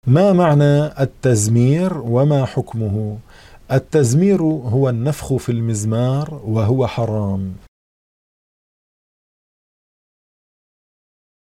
ما معنى التزمير وما حكمه؟ التزمير هو النفخ في المزمار وهو حرام.